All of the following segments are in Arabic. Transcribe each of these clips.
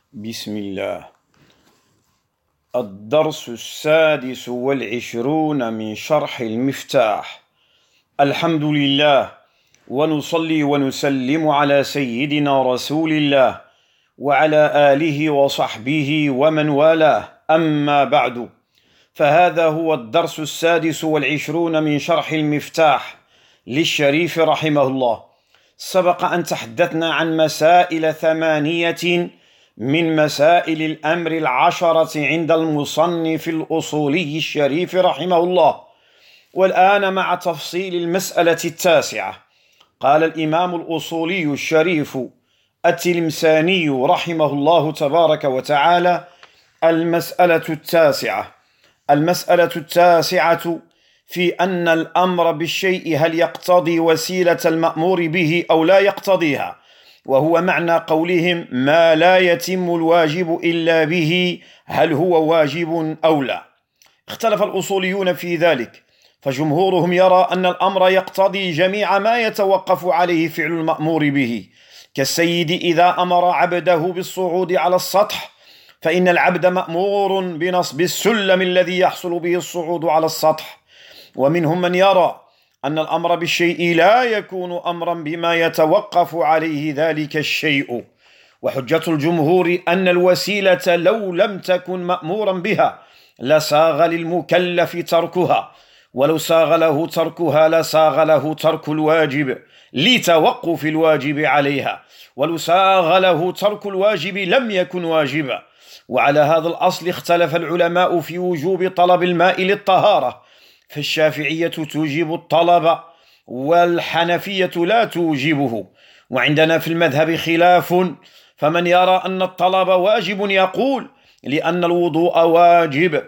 بسم الله. الدرس 26 من شرح المفتاح. الحمد لله، ونصلي ونسلم على سيدنا رسول الله وعلى آله وصحبه ومن والاه، أما بعد، فهذا هو الدرس 26 من شرح المفتاح للشريف رحمه الله. سبق أن تحدثنا عن مسائل 8 من مسائل الأمر 10 عند المصنف الأصولي الشريف رحمه الله، والآن مع تفصيل المسألة 9. قال الإمام الأصولي الشريف التلمساني رحمه الله تبارك وتعالى: المسألة 9. المسألة 9 في أن الأمر بالشيء هل يقتضي وسيلة المأمور به أو لا يقتضيها، وهو معنى قولهم: ما لا يتم الواجب إلا به، هل هو واجب أو لا؟ اختلف الأصوليون في ذلك، فجمهورهم يرى أن الأمر يقتضي جميع ما يتوقف عليه فعل المأمور به، كالسيد إذا أمر عبده بالصعود على السطح فإن العبد مأمور بنصب السلم الذي يحصل به الصعود على السطح. ومنهم من يرى أن الأمر بالشيء لا يكون أمرا بما يتوقف عليه ذلك الشيء، وحجة الجمهور أن الوسيلة لو لم تكن مأمورا بها لساغ للمكلف تركها، ولو ساغ له تركها لساغ له ترك الواجب لتوقف الواجب عليها، ولو ساغ له ترك الواجب لم يكن واجبا. وعلى هذا الأصل اختلف العلماء في وجوب طلب الماء للطهارة، فالشافعية توجب الطلب والحنفية لا توجبه، وعندنا في المذهب خلاف، فمن يرى أن الطلب واجب يقول: لأن الوضوء واجب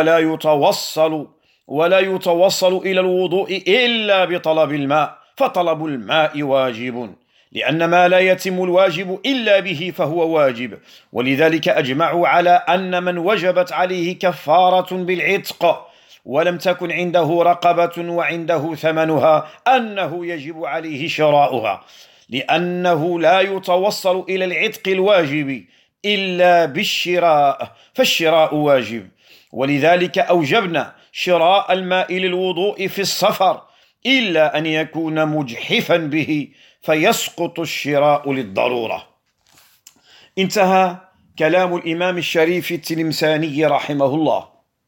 ولا يتوصل إلى الوضوء إلا بطلب الماء، فطلب الماء واجب، لأن ما لا يتم الواجب إلا به فهو واجب. ولذلك أجمعوا على أن من وجبت عليه كفارة بالعتق ولم تكن عنده رقبة وعنده ثمنها أنه يجب عليه شراؤها، لأنه لا يتوصل إلى العتق الواجب إلا بالشراء، فالشراء واجب. ولذلك أوجبنا شراء الماء للوضوء في السفر إلا أن يكون مجحفا به فيسقط الشراء للضرورة. انتهى كلام الإمام الشريف التلمساني رحمه الله.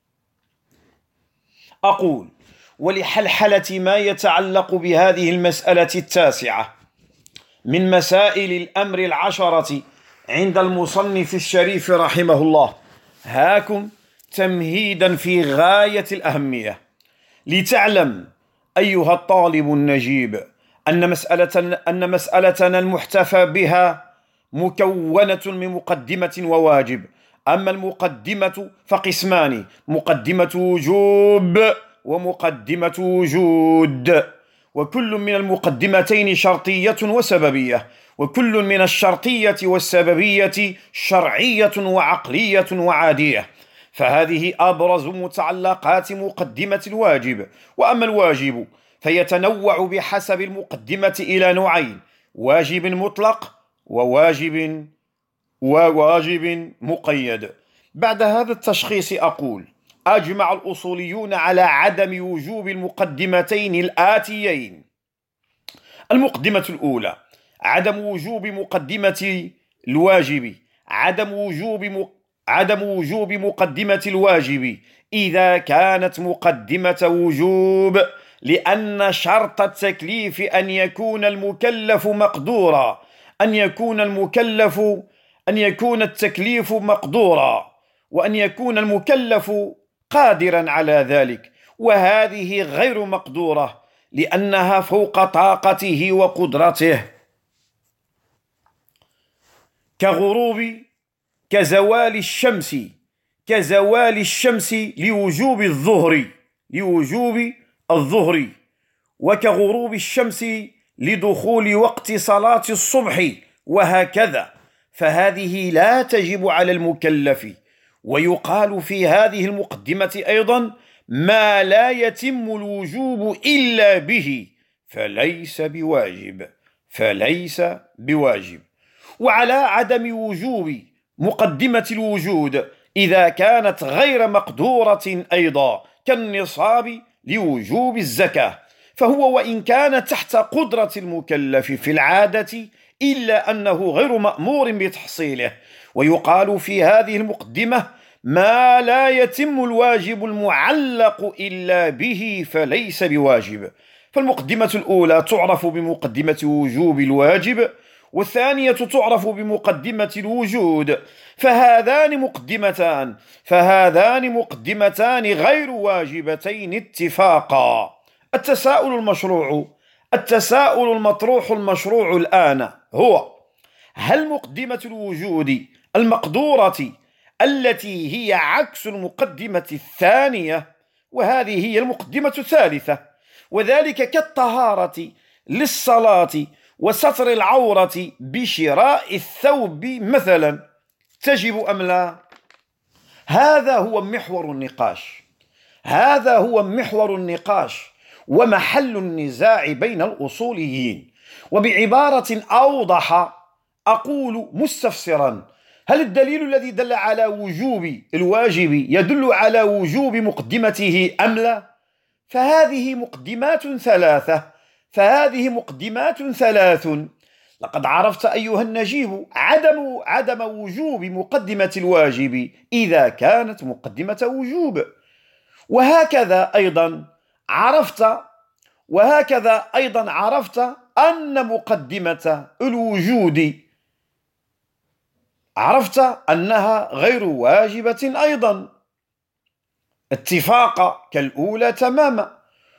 أقول: ولحلحلة ما يتعلق بهذه المسألة 9 من مسائل الأمر 10 عند المصنف الشريف رحمه الله، هاكم تمهيدا في غاية الأهمية، لتعلم أيها الطالب النجيب أن مسألتنا المحتفى بها مكونة من مقدمة وواجب. أما المقدمة فقسمان: مقدمة وجوب ومقدمة وجود، وكل من المقدمتين شرطية وسببية، وكل من الشرطية والسببية شرعية وعقلية وعادية، فهذه أبرز متعلقات مقدمة الواجب. وأما الواجب فيتنوع بحسب المقدمة إلى نوعين: واجب مطلق وواجب مقيد. بعد هذا التشخيص أقول: أجمع الأصوليون على عدم وجوب المقدمتين الآتيين. المقدمة الأولى: عدم وجوب مقدمة الواجب. عدم وجوب مقدمة الواجب إذا كانت مقدمة وجوب، لأن شرط التكليف أن يكون المكلف مقدورا، أن يكون التكليف مقدورا، وأن يكون المكلف قادرا على ذلك، وهذه غير مقدورة لأنها فوق طاقته وقدرته، كزوال الشمس لوجوب الظهر، وكغروب الشمس لدخول وقت صلاة الصبح، وهكذا. فهذه لا تجب على المكلف. ويقال في هذه المقدمة أيضا: ما لا يتم الوجوب إلا به فليس بواجب. وعلى عدم وجوب مقدمة الوجود إذا كانت غير مقدورة أيضا كالنصاب لوجوب الزكاة، فهو وإن كان تحت قدرة المكلف في العادة إلا أنه غير مأمور بتحصيله. ويقال في هذه المقدمة: ما لا يتم الواجب المعلق إلا به فليس بواجب. فالمقدمة الأولى تعرف بمقدمة وجوب الواجب، والثانية تعرف بمقدمة الوجود، فهذان مقدمتان غير واجبتين اتفاقا. التساؤل المطروح المشروع الآن هو: هل مقدمة الوجود المقدورة التي هي عكس المقدمة الثانية، وهذه هي المقدمة الثالثة، وذلك كالطهارة للصلاة وستر العورة بشراء الثوب مثلا، تجب أم لا؟ هذا هو محور النقاش ومحل النزاع بين الأصوليين. وبعبارة أوضح أقول مستفسرا: هل الدليل الذي دل على وجوب الواجب يدل على وجوب مقدمته أم لا؟ فهذه مقدمات ثلاث. لقد عرفت أيها النجيب عدم وجوب مقدمة الواجب إذا كانت مقدمة وجوب، وهكذا أيضا عرفت أن مقدمة الوجود عرفت أنها غير واجبة أيضا اتفاقا كالأولى تماما.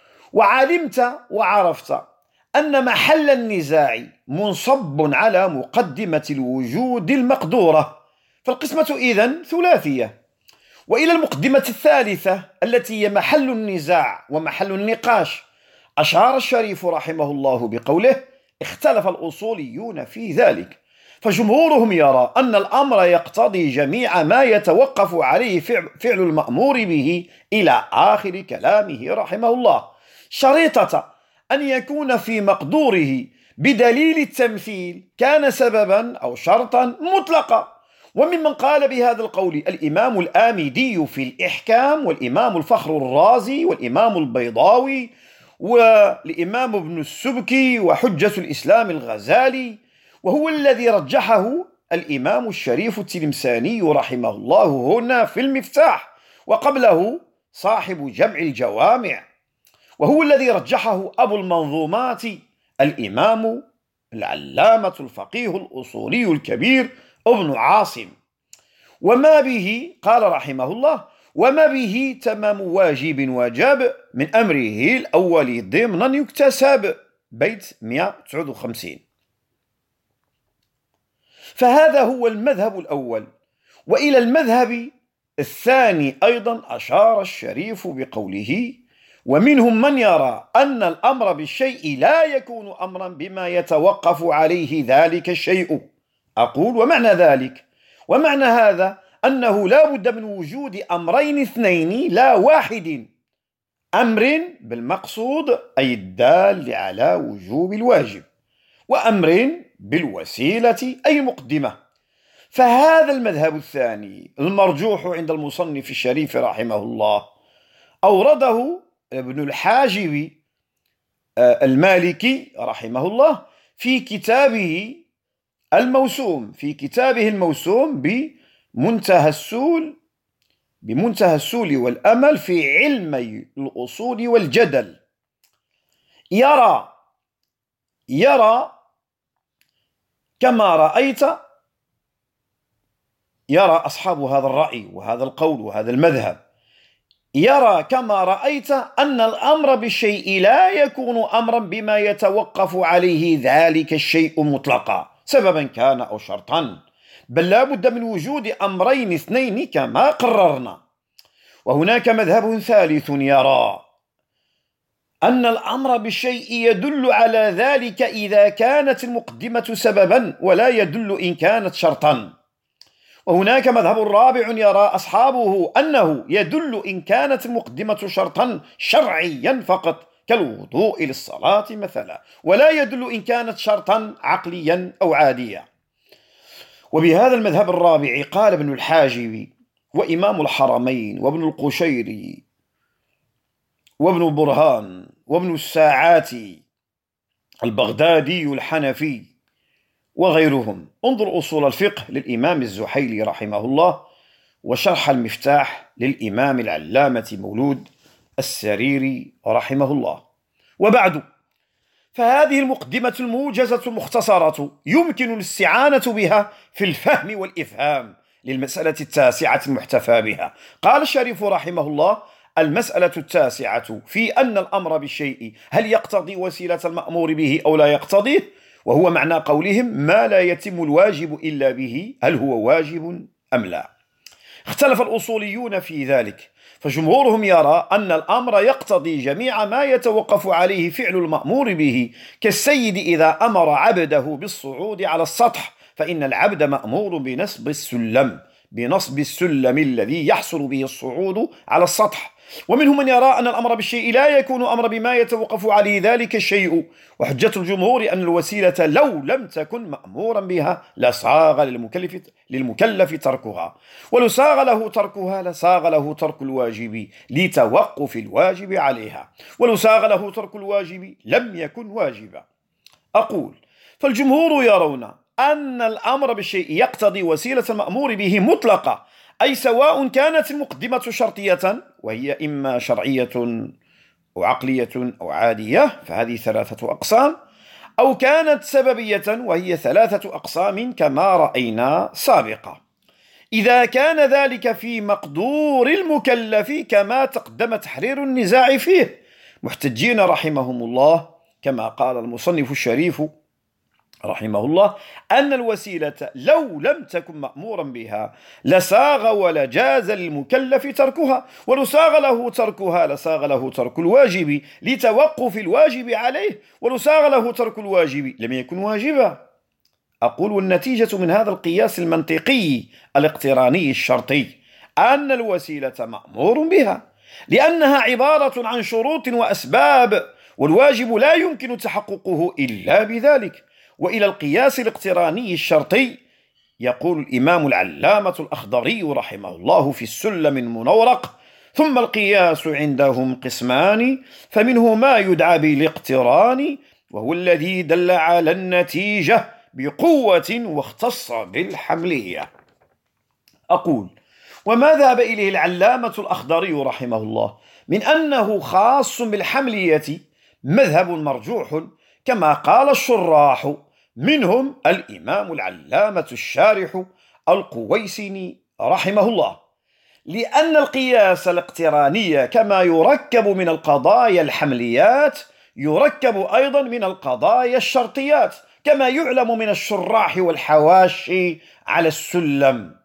وعرفت أن محل النزاع منصب على مقدمة الوجود المقدورة، فالقسمة إذن ثلاثية. وإلى المقدمة الثالثة التي هي محل النزاع ومحل النقاش أشار الشريف رحمه الله بقوله: اختلف الأصوليون في ذلك، فجمهورهم يرى أن الأمر يقتضي جميع ما يتوقف عليه فعل المأمور به إلى آخر كلامه رحمه الله، شريطة أن يكون في مقدوره بدليل التمثيل كان سببا أو شرطا مطلقا. وممن قال بهذا القول الإمام الآمدي في الإحكام، والإمام الفخر الرازي، والإمام البيضاوي، والإمام ابن السبكي، وحجة الإسلام الغزالي، وهو الذي رجحه الإمام الشريف التلمساني رحمه الله هنا في المفتاح، وقبله صاحب جمع الجوامع، وهو الذي رجحه أبو المنظومات الإمام العلامة الفقيه الأصولي الكبير ابن عاصم. وما به قال رحمه الله: وما به تمام واجب وجب من أمره الأول ضمنا يكتسب، بيت 159. فهذا هو المذهب الأول. وإلى المذهب الثاني أيضا أشار الشريف بقوله: ومنهم من يرى أن الأمر بالشيء لا يكون أمرا بما يتوقف عليه ذلك الشيء. أقول: ومعنى ذلك؟ ومعنى هذا أنه لا بد من وجود أمرين اثنين لا واحد: أمر بالمقصود أي الدال على وجوب الواجب، وأمر بالوسيلة أي المقدمة. فهذا المذهب الثاني المرجوح عند المصنف الشريف رحمه الله أورده ابن الحاجب المالكي رحمه الله في كتابه الموسوم بمنتهى السول والأمل في علمي الأصول والجدل. يرى كما رأيت، يرى أصحاب هذا الرأي وهذا القول وهذا المذهب، يرى كما رأيت أن الأمر بالشيء لا يكون أمرا بما يتوقف عليه ذلك الشيء مطلقا سببا كان أو شرطا، بل لا بد من وجود أمرين اثنين كما قررنا. وهناك مذهب ثالث يرى أن الأمر بالشيء يدل على ذلك إذا كانت المقدمة سببا ولا يدل إن كانت شرطا. وهناك مذهب رابع يرى أصحابه أنه يدل إن كانت المقدمة شرطا شرعيا فقط كالوضوء للصلاة مثلا، ولا يدل إن كانت شرطا عقليا أو عاديا. وبهذا المذهب الرابع قال ابن الحاجب وإمام الحرمين وابن القشيري وابن البرهان وابن الساعاتي البغدادي الحنفي وغيرهم. انظر أصول الفقه للإمام الزحيلي رحمه الله، وشرح المفتاح للإمام العلامة مولود السريري رحمه الله. وبعد، فهذه المقدمة الموجزة المختصرة يمكن الاستعانة بها في الفهم والإفهام للمسألة التاسعة المحتفى بها. قال الشريف رحمه الله: المسألة التاسعة في أن الأمر بالشيء هل يقتضي وسيلة المأمور به أو لا يقتضيه، وهو معنى قولهم ما لا يتم الواجب إلا به، هل هو واجب أم لا؟ اختلف الأصوليون في ذلك، فجمهورهم يرى أن الأمر يقتضي جميع ما يتوقف عليه فعل المأمور به، كالسيد إذا أمر عبده بالصعود على السطح فإن العبد مأمور بنصب السلم الذي يحصل به الصعود على السطح. ومنهم من يرى أن الأمر بالشيء لا يكون أمر بما يتوقف عليه ذلك الشيء، وحجة الجمهور أن الوسيلة لو لم تكن مأمورا بها لصاغ للمكلف تركها، ولو صاغ له تركها لصاغ له ترك الواجب لتوقف الواجب عليها، ولو صاغ له ترك الواجب لم يكن واجبا. أقول: فالجمهور يرون أن الأمر بالشيء يقتضي وسيلة المأمور به مطلقة، أي سواء كانت المقدمة شرطية وهي إما شرعية أو عقلية أو عادية، فهذه 3 أقسام، أو كانت سببية وهي 3 أقسام كما رأينا سابقا. إذا كان ذلك في مقدور المكلف كما تقدم تحرير النزاع فيه، محتجين رحمهم الله كما قال المصنف الشريف رحمه الله أن الوسيلة لو لم تكن مأمورا بها لساغ ولجاز للمكلف تركها، ولو ساغ له تركها لساغ له ترك الواجب لتوقف الواجب عليه، ولو ساغ له ترك الواجب لم يكن واجبا. أقول: والنتيجة من هذا القياس المنطقي الاقتراني الشرطي أن الوسيلة مأمور بها، لأنها عبارة عن شروط وأسباب، والواجب لا يمكن تحققه إلا بذلك. وإلى القياس الاقتراني الشرطي يقول الإمام العلامة الأخضري رحمه الله في السلم المنورق: ثم القياس عندهم قسمان، فمنه ما يدعى بالاقتران وهو الذي دل على النتيجة بقوة واختص بالحملية. أقول: وما ذهب إليه العلامة الأخضري رحمه الله من أنه خاص بالحملية مذهب مرجوح كما قال الشراح، منهم الإمام العلامة الشارح القويسني رحمه الله، لأن القياس الاقتراني كما يركب من القضايا الحمليات يركب أيضا من القضايا الشرطيات، كما يعلم من الشراح والحواشي على السلم.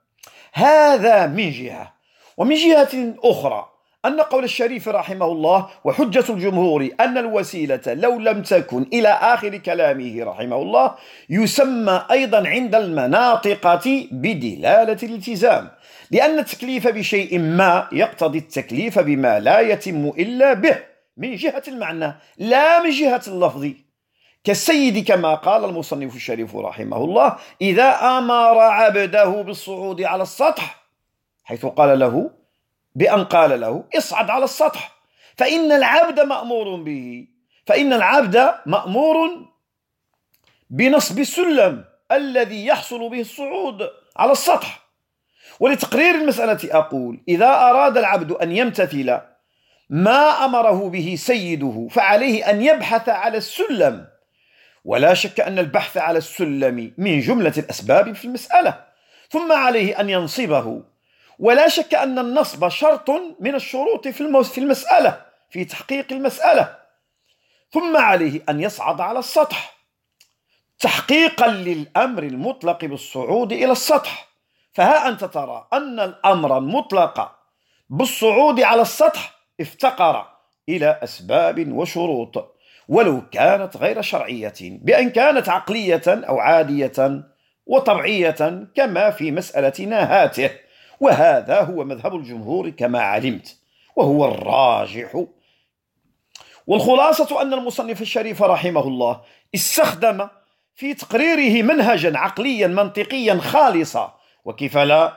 هذا من جهة. ومن جهة أخرى أن قول الشريف رحمه الله وحجة الجمهور أن الوسيلة لو لم تكن إلى آخر كلامه رحمه الله يسمى أيضا عند المناطقة بدلالة الالتزام، لأن التكليف بشيء ما يقتضي التكليف بما لا يتم إلا به من جهة المعنى لا من جهة اللفظ، كالسيد كما قال المصنف الشريف رحمه الله: إذا أمر عبده بالصعود على السطح، حيث قال له بأن قال له اصعد على السطح، فإن العبد مأمور بنصب السلم الذي يحصل به الصعود على السطح. ولتقرير المسألة أقول: إذا أراد العبد أن يمتثل ما أمره به سيده فعليه أن يبحث على السلم، ولا شك أن البحث على السلم من جملة الأسباب في المسألة، ثم عليه أن ينصبه، ولا شك أن النصب شرط من الشروط في المسألة في تحقيق المسألة، ثم عليه أن يصعد على السطح تحقيقا للأمر المطلق بالصعود إلى السطح. فها أنت ترى أن الأمر المطلق بالصعود على السطح افتقر إلى أسباب وشروط، ولو كانت غير شرعية، بأن كانت عقلية أو عادية وطبيعية كما في مسألتنا هاته. وهذا هو مذهب الجمهور كما علمت، وهو الراجح. والخلاصة أن المصنف الشريف رحمه الله استخدم في تقريره منهجا عقليا منطقيا خالصا، وكيف لا،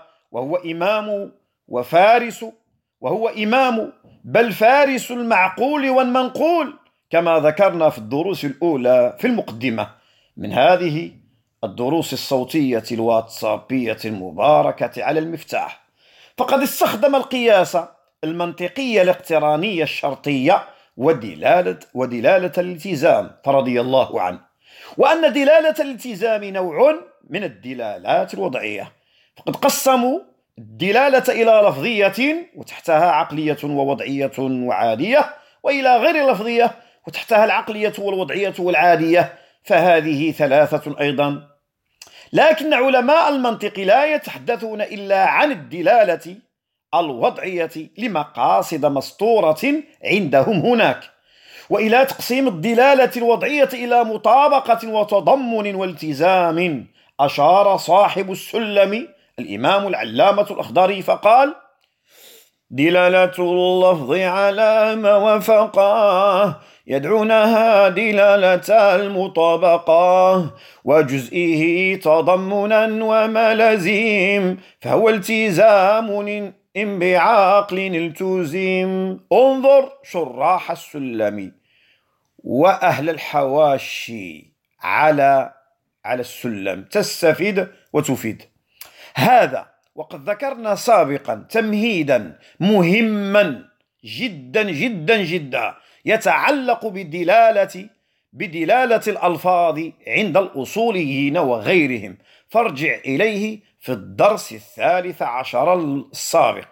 وهو إمام بل فارس المعقول والمنقول، كما ذكرنا في الدروس الأولى في المقدمة من هذه الدروس الصوتية الواتسابية المباركة على المفتاح. فقد استخدم القياس المنطقي الاقتراني الشرطية ودلالة الالتزام فرضي الله عنه، وأن دلالة الالتزام نوع من الدلالات الوضعية. فقد قسموا الدلالة إلى لفظية وتحتها عقلية ووضعية وعادية، وإلى غير لفظية وتحتها العقلية والوضعية والعادية، فهذه ثلاثة أيضا. لكن علماء المنطق لا يتحدثون إلا عن الدلالة الوضعية لمقاصد مسطورة عندهم هناك. وإلى تقسيم الدلالة الوضعية إلى مطابقة وتضمن والتزام أشار صاحب السلم الإمام العلامة الأخضري فقال: دلالة اللفظ على ما وفقه يدعونها دلالة المطابقة، وجزئه تضمنا وملازم، فهو التزام إن بعقل التزم. انظر شراح السلم وأهل الحواشي على السلم تستفيد وتفيد هذا. وقد ذكرنا سابقا تمهيدا مهما جدا جدا جدا يتعلق بدلالة الألفاظ عند الأصوليين وغيرهم، فارجع إليه في الدرس 13 السابق.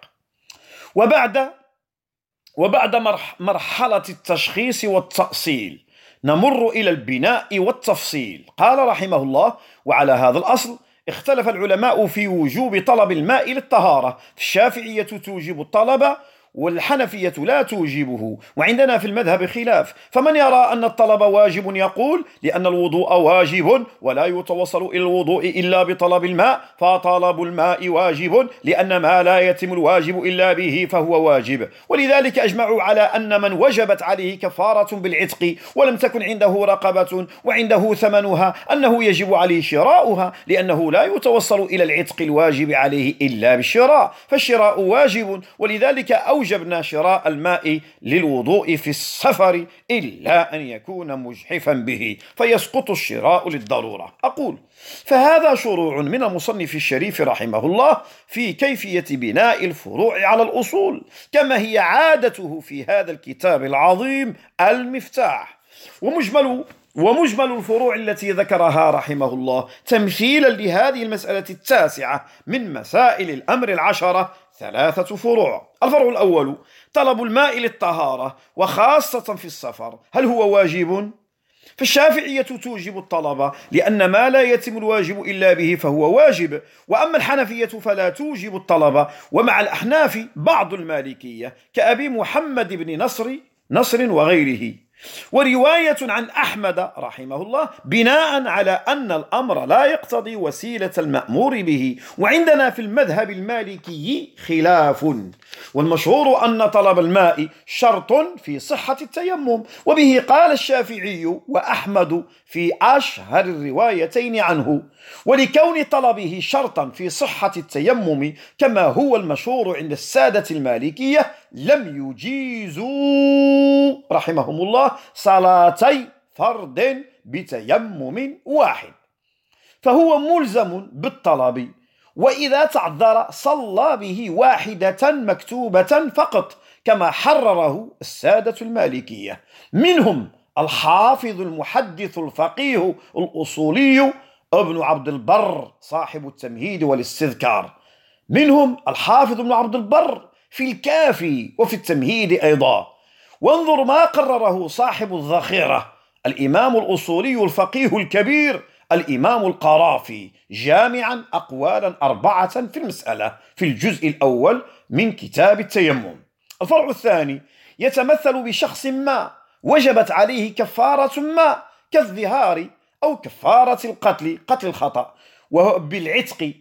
وبعد مرحلة التشخيص والتأصيل نمر إلى البناء والتفصيل. قال رحمه الله: وعلى هذا الأصل اختلف العلماء في وجوب طلب الماء للطهارة، الشافعية توجب الطلب والحنفية لا توجبه، وعندنا في المذهب خلاف، فمن يرى أن الطلب واجب يقول لأن الوضوء واجب ولا يتوصل إلى الوضوء إلا بطلب الماء، فطلب الماء واجب لأن ما لا يتم الواجب إلا به فهو واجب. ولذلك أجمعوا على أن من وجبت عليه كفارة بالعتق ولم تكن عنده رقبة وعنده ثمنها أنه يجب عليه شراؤها، لأنه لا يتوصل إلى العتق الواجب عليه إلا بالشراء، فالشراء واجب. ولذلك أوجبنا شراء الماء للوضوء في السفر إلا أن يكون مجحفا به فيسقط الشراء للضرورة. أقول: فهذا شروع من المصنف الشريف رحمه الله في كيفية بناء الفروع على الأصول، كما هي عادته في هذا الكتاب العظيم المفتاح. ومجمل الفروع التي ذكرها رحمه الله تمثيلا لهذه المسألة التاسعة من مسائل الأمر 10 3 فروع. الفرع الأول: طلب الماء للطهارة وخاصة في السفر، هل هو واجب؟ فالشافعية توجب الطلب لأن ما لا يتم الواجب إلا به فهو واجب، وأما الحنفية فلا توجب الطلب، ومع الأحناف بعض المالكية كأبي محمد بن نصر وغيره. ورواية عن أحمد رحمه الله بناء على أن الأمر لا يقتضي وسيلة المأمور به. وعندنا في المذهب المالكي خلاف، والمشهور أن طلب الماء شرط في صحة التيمم، وبه قال الشافعي وأحمد في أشهر الروايتين عنه. ولكون طلبه شرطا في صحة التيمم كما هو المشهور عند السادة المالكية لم يجيزوا رحمهم الله صلاتي فرد بتيمم واحد، فهو ملزم بالطلب، وإذا تعذر صلى به واحدة مكتوبة فقط، كما حرره السادة المالكية، منهم الحافظ المحدث الفقيه الأصولي ابن عبد البر صاحب التمهيد والاستذكار، منهم الحافظ ابن عبد البر في الكافي وفي التمهيد أيضا. وانظر ما قرره صاحب الذخيرة الإمام الأصولي الفقيه الكبير الإمام القرافي جامعا أقوالا 4 في المسألة في الجزء الأول من كتاب التيمم. الفرع الثاني يتمثل بشخص ما وجبت عليه كفارة ما كالظهار أو كفارة قتل الخطأ بالعتق،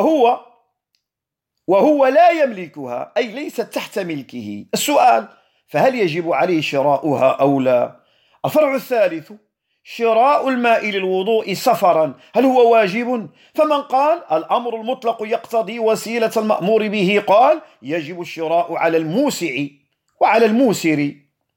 وهو لا يملكها، أي ليست تحت ملكه. السؤال: فهل يجب عليه شراؤها أو لا؟ الفرع الثالث شراء الماء للوضوء سفرا هل هو واجب؟ فمن قال الأمر المطلق يقتضي وسيلة المأمور به قال يجب الشراء على الموسع وعلى الموسر،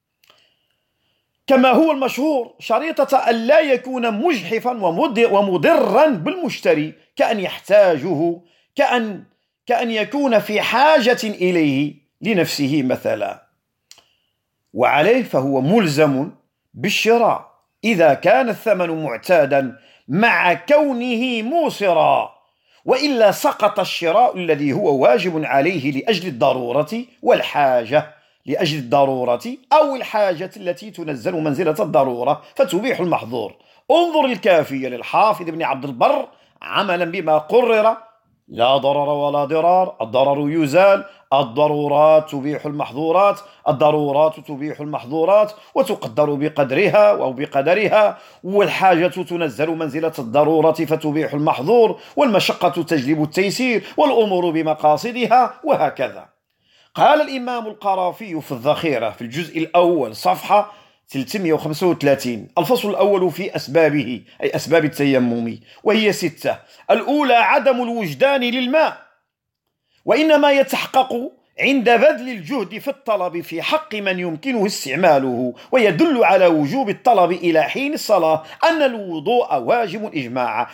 كما هو المشهور شريطة أن لا يكون مجحفا ومضرا بالمشتري، كأن يحتاجه، كأن يكون في حاجة إليه لنفسه مثلا، وعليه فهو ملزم بالشراء إذا كان الثمن معتادا مع كونه موسرا، وإلا سقط الشراء الذي هو واجب عليه لأجل الضرورة والحاجة، لأجل الضرورة أو الحاجة التي تنزل منزلة الضرورة فتبيح المحظور. انظر الكافية للحافظ ابن عبد البر عملا بما قرر: لا ضرر ولا ضرار، الضرر يزال، الضرورات تبيح المحظورات، الضرورات تبيح المحظورات، وتقدر بقدرها أو بقدرها، والحاجة تنزل منزلة الضرورة فتبيح المحظور، والمشقة تجلب التيسير، والأمور بمقاصدها، وهكذا. قال الإمام القرافي في الذخيرة في الجزء الأول صفحة 335: الفصل الأول في أسبابه، أي أسباب التيمم، وهي 6. الأولى عدم الوجدان للماء، وإنما يتحقق عند بذل الجهد في الطلب في حق من يمكنه استعماله، ويدل على وجوب الطلب إلى حين الصلاة أن الوضوء واجب إجماعا،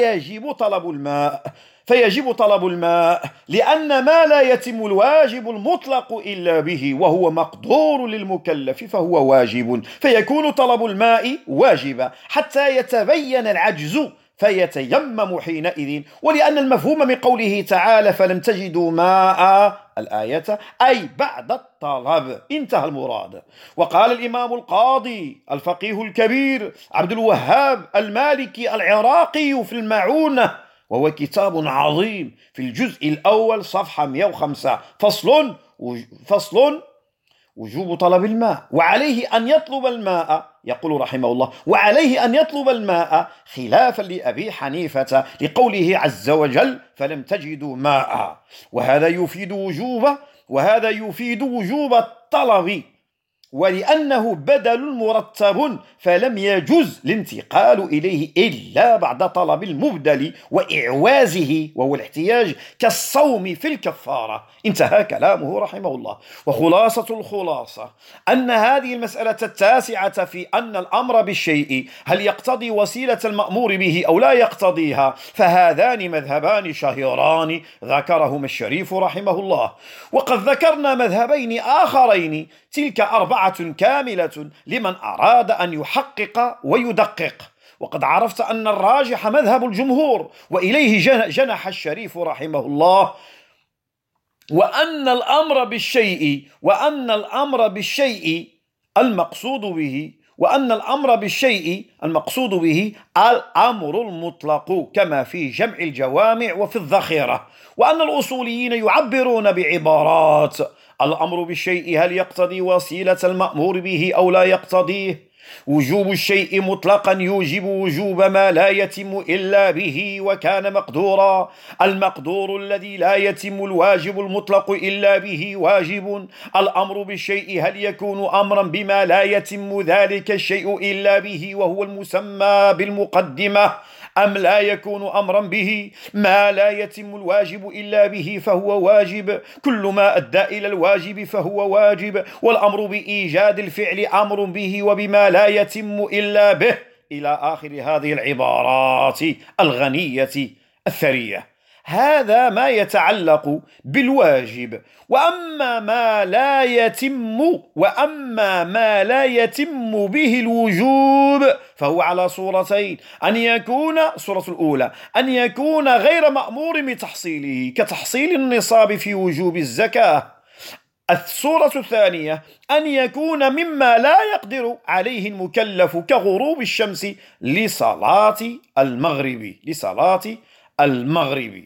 فيجب طلب الماء لأن ما لا يتم الواجب المطلق إلا به وهو مقدور للمكلف فهو واجب، فيكون طلب الماء واجبا حتى يتبين العجز فيتيمم حينئذ، ولأن المفهوم من قوله تعالى فلم تجدوا ماء الآية أي بعد الطلب، انتهى المراد. وقال الإمام القاضي الفقيه الكبير عبد الوهاب المالكي العراقي في المعونة، وهو كتاب عظيم، في الجزء الأول صفحة 105: فصل وجوب طلب الماء، وعليه أن يطلب الماء، يقول رحمه الله: وعليه أن يطلب الماء خلافا لأبي حنيفة لقوله عز وجل فلم تجدوا ماء، وهذا يفيد وجوب الطلب، ولأنه بدل مرتب فلم يجوز الانتقال إليه إلا بعد طلب المبدل وإعوازه وهو الاحتياج، كالصوم في الكفارة. انتهى كلامه رحمه الله. وخلاصة الخلاصة أن هذه المسألة التاسعة في أن الأمر بالشيء هل يقتضي وسيلة المأمور به أو لا يقتضيها، فهذان مذهبان شهيران ذكرهما الشريف رحمه الله. وقد ذكرنا مذهبين آخرين، تلك 4 كاملة لمن أراد أن يحقق ويدقق. وقد عرفت أن الراجح مذهب الجمهور، وإليه جنح الشريف رحمه الله، وأن الأمر بالشيء المقصود به الأمر المطلق، كما في جمع الجوامع وفي الذخيرة. وأن الأصوليين يعبرون بعبارات: الأمر بالشيء هل يقتضي وسيلة المأمور به أو لا يقتضيه؟ وجوب الشيء مطلقا يوجب وجوب ما لا يتم إلا به وكان مقدورا. المقدور الذي لا يتم الواجب المطلق إلا به واجب. الأمر بالشيء هل يكون أمرا بما لا يتم ذلك الشيء إلا به وهو المسمى بالمقدمة، أم لا يكون أمرا به ما لا يتم الواجب إلا به فهو واجب. كل ما أدى إلى الواجب فهو واجب، والأمر بإيجاد الفعل أمر به وبما لا يتم إلا به، إلى آخر هذه العبارات الغنية الثرية. هذا ما يتعلق بالواجب. وأما ما لا يتم به الوجوب فهو على صورتين: الصورة الأولى أن يكون غير مأمور بتحصيله كتحصيل النصاب في وجوب الزكاة. الصورة الثانية أن يكون مما لا يقدر عليه المكلف كغروب الشمس لصلاة المغرب.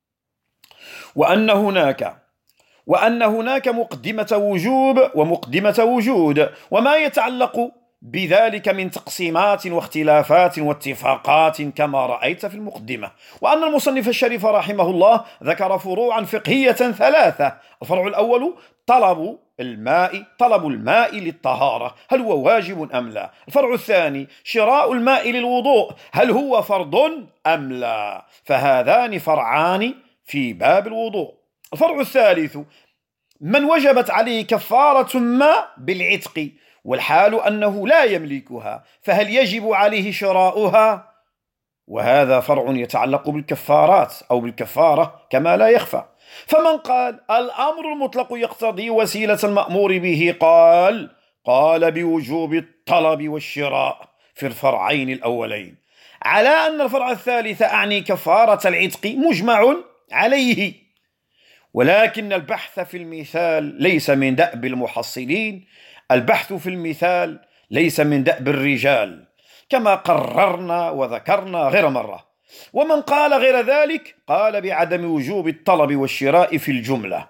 وأن هناك مقدمة وجوب ومقدمة وجود، وما يتعلق بذلك من تقسيمات واختلافات واتفاقات كما رأيت في المقدمة. وأن المصنف الشريف رحمه الله ذكر فروعا فقهية 3: الفرع الأول طلب الماء طلب الماء للطهارة، هل هو واجب أم لا؟ الفرع الثاني شراء الماء للوضوء، هل هو فرض أم لا؟ فهذان فرعان في باب الوضوء. الفرع الثالث من وجبت عليه كفارة ما بالعتق والحال أنه لا يملكها، فهل يجب عليه شراؤها؟ وهذا فرع يتعلق بالكفارات أو بالكفارة كما لا يخفى. فمن قال الأمر المطلق يقتضي وسيلة المأمور به قال بوجوب الطلب والشراء في الفرعين الأولين، على أن الفرع الثالث أعني كفارة العتق مجمع عليه. ولكن البحث في المثال ليس من دأب المحصلين، البحث في المثال ليس من دأب الرجال، كما قررنا وذكرنا غير مرة. ومن قال غير ذلك قال بعدم وجوب الطلب والشراء في الجملة.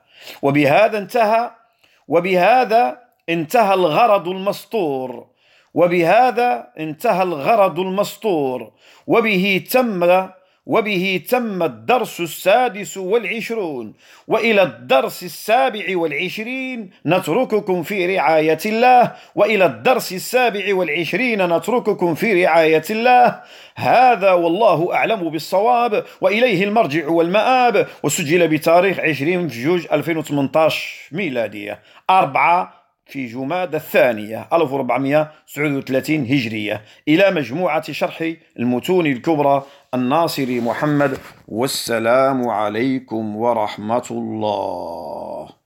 وبهذا انتهى الغرض المسطور، وبه تم الدرس 26، وإلى الدرس 27 نترككم في رعاية الله، وإلى الدرس 27 نترككم في رعاية الله. هذا والله أعلم بالصواب، وإليه المرجع والمآب. وسجل بتاريخ 20/2/2018 ميلادية، 4 في جمادى الثانية 1439 هجرية، إلى مجموعة شرح المتون الكبرى الناصري محمد. والسلام عليكم ورحمة الله.